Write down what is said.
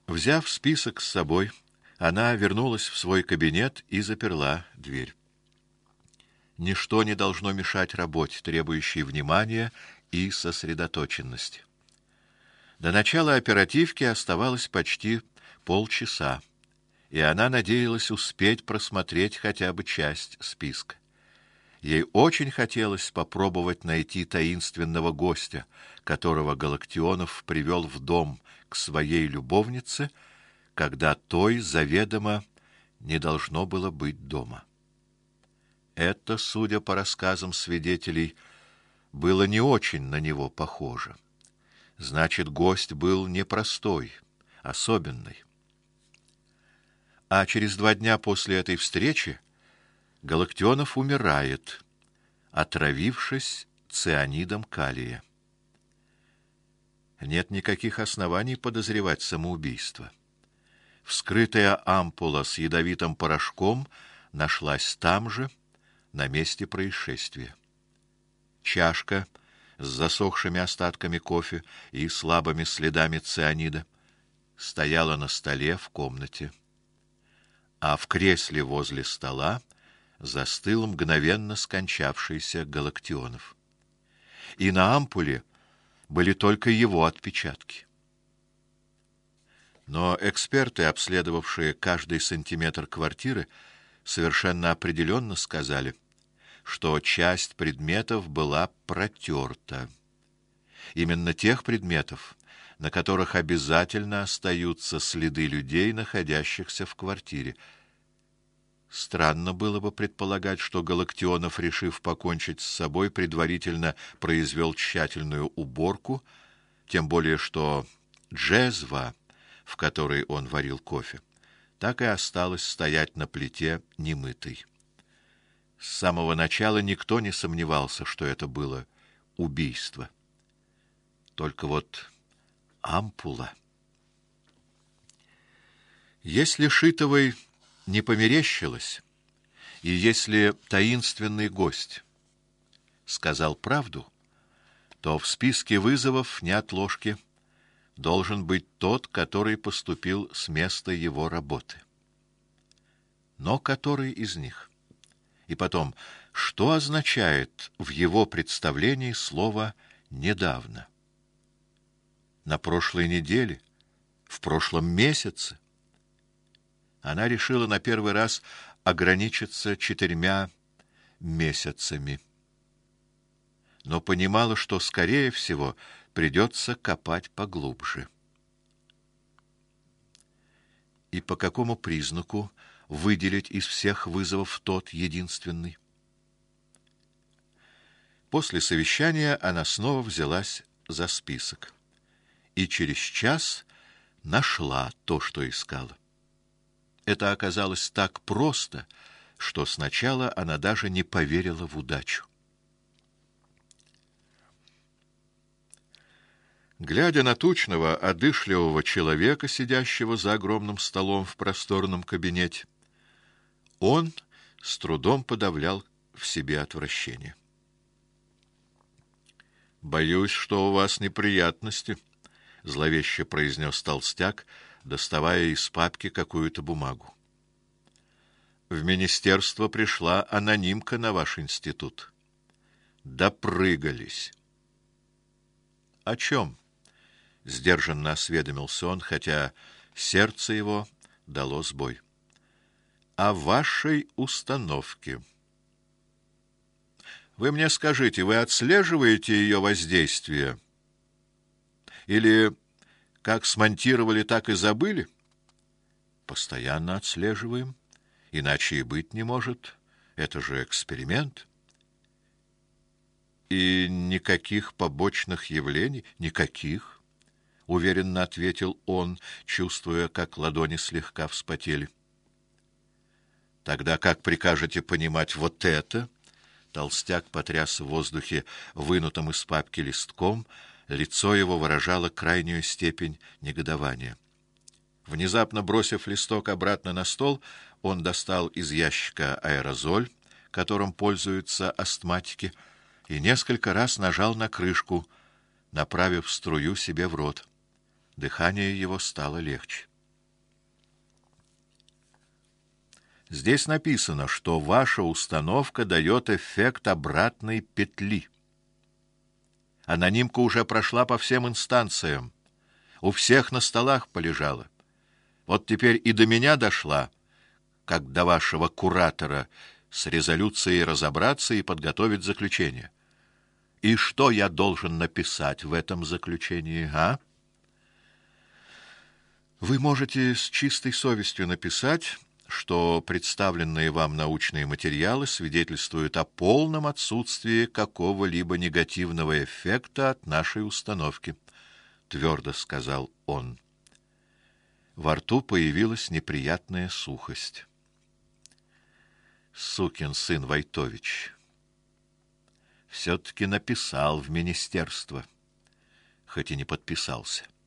Взяв список с собой, она вернулась в свой кабинет и заперла дверь. Ничто не должно мешать работе, требующей внимания и сосредоточенности. До начала оперативки оставалось почти полчаса, и она надеялась успеть просмотреть хотя бы часть списка. Ей очень хотелось попробовать найти таинственного гостя, которого Галактионов привел в дом к своей любовнице, когда той заведомо не должно было быть дома. Это, судя по рассказам свидетелей, было не очень на него похоже. Значит, гость был непростой, особенный. А через 2 дня после этой встречи Галактионов умирает, отравившись цианидом калия. Нет никаких оснований подозревать самоубийство. Вскрытая ампула с ядовитым порошком нашлась там же, на месте происшествия. Чашка с засохшими остатками кофе и слабыми следами цианида стояла на столе в комнате, а в кресле возле стола застыл мгновенно скончавшийся Галактионов. И на ампуле были только его отпечатки. Но эксперты, обследовавшие каждый сантиметр квартиры, совершенно определенно сказали, что часть предметов была протерта. Именно тех предметов, на которых обязательно остаются следы людей, находящихся в квартире. Странно было бы предполагать, что Галактионов, решив покончить с собой, предварительно произвел тщательную уборку, тем более что джезва, в которой он варил кофе, так и осталась стоять на плите немытой. С самого начала никто не сомневался, что это было убийство. Только вот ампула. Если Шитовой не померещилось, и если таинственный гость сказал правду, то в списке вызовов неотложки должен быть тот, который поступил с места его работы. Но который из них? И потом, что означает в его представлении слово «недавно»? На прошлой неделе? В прошлом месяце? Она решила на первый раз ограничиться 4 месяцами, но понимала, что, скорее всего, придется копать поглубже. И по какому признаку выделить из всех вызовов тот единственный? После совещания она снова взялась за список и через час нашла то, что искала. Это оказалось так просто, что сначала она даже не поверила в удачу. Глядя на тучного, одышливого человека, сидящего за огромным столом в просторном кабинете, он с трудом подавлял в себе отвращение. «Боюсь, что у вас неприятности», — зловеще произнес толстяк, доставая из папки какую-то бумагу. «В министерство пришла анонимка на ваш институт. Допрыгались». «О чем?» — сдержанно осведомился он, хотя сердце его дало сбой. «О вашей установке. Вы мне скажите, вы отслеживаете ее воздействие? Или как смонтировали, так и забыли?» «Постоянно отслеживаем. Иначе и быть не может. Это же эксперимент». «И никаких побочных явлений?» «Никаких», — уверенно ответил он, чувствуя, как ладони слегка вспотели. «Тогда как прикажете понимать вот это?» Толстяк потряс в воздухе вынутым из папки листком, лицо его выражало крайнюю степень негодования. Внезапно бросив листок обратно на стол, он достал из ящика аэрозоль, которым пользуются астматики, и несколько раз нажал на крышку, направив струю себе в рот. Дыхание его стало легче. Здесь написано, что ваша установка дает эффект обратной петли. Анонимка уже прошла по всем инстанциям. У всех на столах полежала. Вот теперь и до меня дошла, как до вашего куратора, с резолюцией разобраться и подготовить заключение. И что я должен написать в этом заключении, а? Вы можете с чистой совестью написать, что представленные вам научные материалы свидетельствуют о полном отсутствии какого-либо негативного эффекта от нашей установки, твердо сказал он. Во рту появилась неприятная сухость. Сукин сын Войтович все-таки написал в министерство, хоть и не подписался.